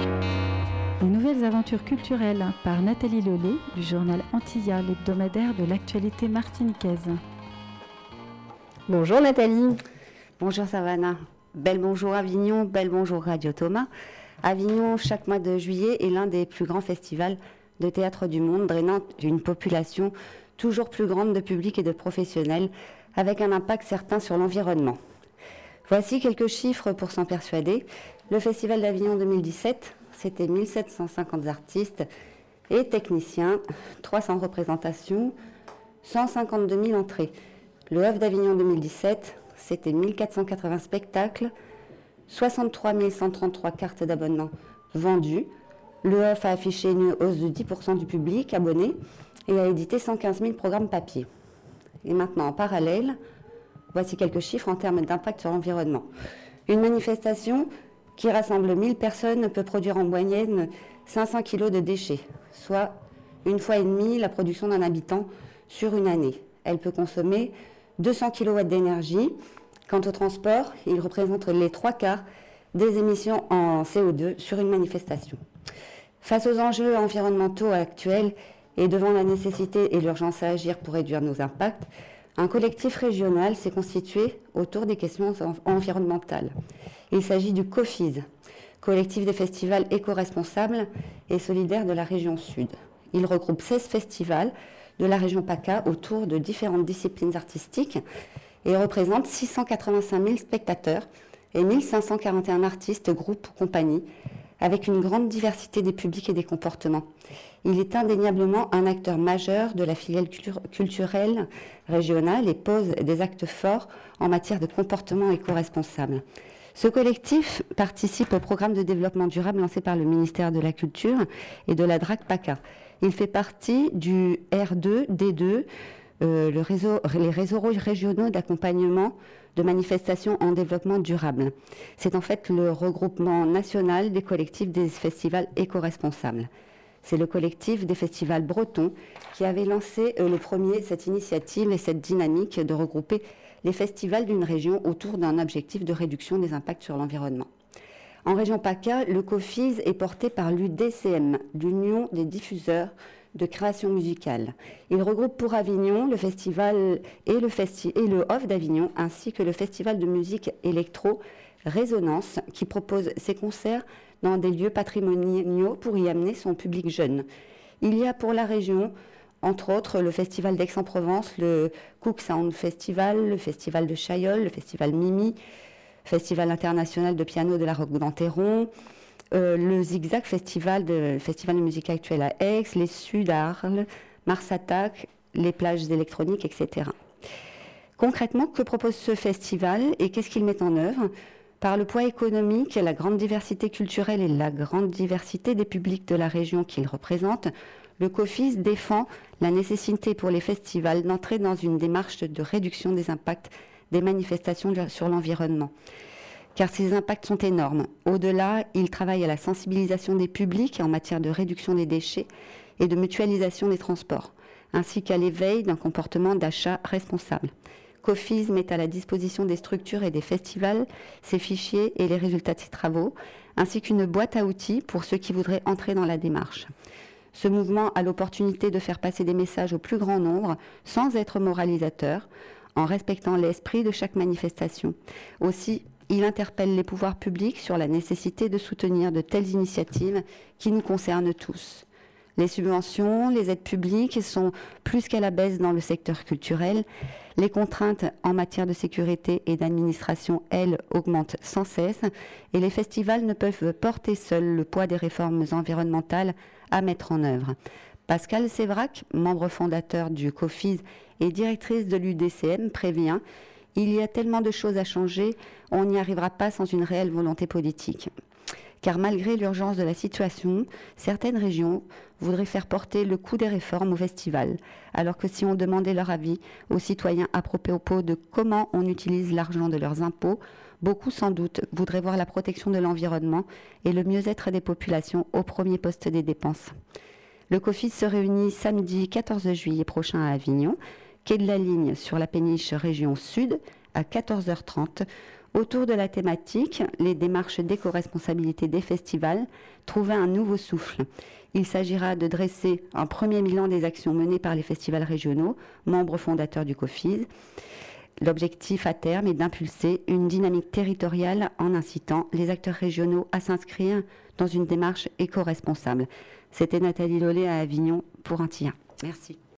Les nouvelles aventures culturelles par Nathalie Lelay du journal Antilla, l'hebdomadaire de l'actualité martiniquaise. Bonjour Nathalie. Bonjour Savannah. Bel bonjour Avignon, bel bonjour Radio Thomas. Avignon, chaque mois de juillet, est l'un des plus grands festivals de théâtre du monde, drainant une population toujours plus grande de public et de professionnels, avec un impact certain sur l'environnement. Voici quelques chiffres pour s'en persuader. Le Festival d'Avignon 2017, c'était 1750 artistes et techniciens, 300 représentations, 152 000 entrées. Le Oeuf d'Avignon 2017, c'était 1480 spectacles, 63 133 cartes d'abonnement vendues. Le Oeuf a affiché une hausse de 10% du public abonné et a édité 115 000 programmes papier. Et maintenant, en parallèle, voici quelques chiffres en termes d'impact sur l'environnement. Une manifestation qui rassemble 1000 personnes peut produire en moyenne 500 kg de déchets, soit une fois et demie la production d'un habitant sur une année. Elle peut consommer 200 kW d'énergie. Quant au transport, il représente les 3/4 des émissions en CO2 sur une manifestation. Face aux enjeux environnementaux actuels et devant la nécessité et l'urgence à agir pour réduire nos impacts, un collectif régional s'est constitué autour des questions environnementales. Il s'agit du COFIS, collectif des festivals éco-responsables et solidaires de la région Sud. Il regroupe 16 festivals de la région PACA autour de différentes disciplines artistiques et représente 685 000 spectateurs et 1541 artistes, groupes ou compagnies, avec une grande diversité des publics et des comportements. Il est indéniablement un acteur majeur de la filière culturelle régionale et pose des actes forts en matière de comportement éco-responsable. Ce collectif participe au programme de développement durable lancé par le ministère de la Culture et de la DRAC PACA. Il fait partie du R2, D2, les réseaux régionaux d'accompagnement de manifestations en développement durable. C'est en fait le regroupement national des collectifs des festivals éco-responsables. C'est le collectif des festivals bretons qui avait lancé le premier cette initiative et cette dynamique de regrouper les festivals d'une région autour d'un objectif de réduction des impacts sur l'environnement. En région PACA, le COFIS est porté par l'UDCM, l'Union des diffuseurs de création musicale. Il regroupe pour Avignon le festival et le Off d'Avignon, ainsi que le festival de musique électro Résonance, qui propose ses concerts dans des lieux patrimoniaux pour y amener son public jeune. Il y a pour la région, entre autres, le festival d'Aix-en-Provence, le Cook Sound Festival, le festival de Chaillol, le festival Mimi, festival international de piano de la Roque d'Anteron, le Zigzag Festival de musique actuelle à Aix, les Sud à Arles, Mars Attack, les plages électroniques, etc. Concrètement, que propose ce festival et qu'est-ce qu'il met en œuvre ? Par le poids économique, la grande diversité culturelle et la grande diversité des publics de la région qu'il représente, le COFIS défend la nécessité pour les festivals d'entrer dans une démarche de réduction des impacts des manifestations sur l'environnement. Car ces impacts sont énormes. Au-delà, il travaille à la sensibilisation des publics en matière de réduction des déchets et de mutualisation des transports, ainsi qu'à l'éveil d'un comportement d'achat responsable. COFIS met à la disposition des structures et des festivals ses fichiers et les résultats de ses travaux, ainsi qu'une boîte à outils pour ceux qui voudraient entrer dans la démarche. Ce mouvement a l'opportunité de faire passer des messages au plus grand nombre sans être moralisateur, en respectant l'esprit de chaque manifestation. Aussi, il interpelle les pouvoirs publics sur la nécessité de soutenir de telles initiatives qui nous concernent tous. Les subventions, les aides publiques sont plus qu'à la baisse dans le secteur culturel. Les contraintes en matière de sécurité et d'administration, elles, augmentent sans cesse et les festivals ne peuvent porter seuls le poids des réformes environnementales à mettre en œuvre. Pascale Sévrac, membre fondateur du COFIS et directrice de l'UDCM, prévient « Il y a tellement de choses à changer, on n'y arrivera pas sans une réelle volonté politique ». Car malgré l'urgence de la situation, certaines régions voudraient faire porter le coût des réformes aux festivals, alors que si on demandait leur avis aux citoyens à propos de comment on utilise l'argent de leurs impôts, beaucoup sans doute voudraient voir la protection de l'environnement et le mieux-être des populations au premier poste des dépenses. Le COFIS se réunit samedi 14 juillet prochain à Avignon, quai de la Ligne sur la péniche région Sud, à 14h30, Autour de la thématique, les démarches d'éco-responsabilité des festivals trouvaient un nouveau souffle. Il s'agira de dresser un premier bilan des actions menées par les festivals régionaux, membres fondateurs du COFIS. L'objectif à terme est d'impulser une dynamique territoriale en incitant les acteurs régionaux à s'inscrire dans une démarche éco-responsable. C'était Nathalie Lollet à Avignon pour Antilla. Merci.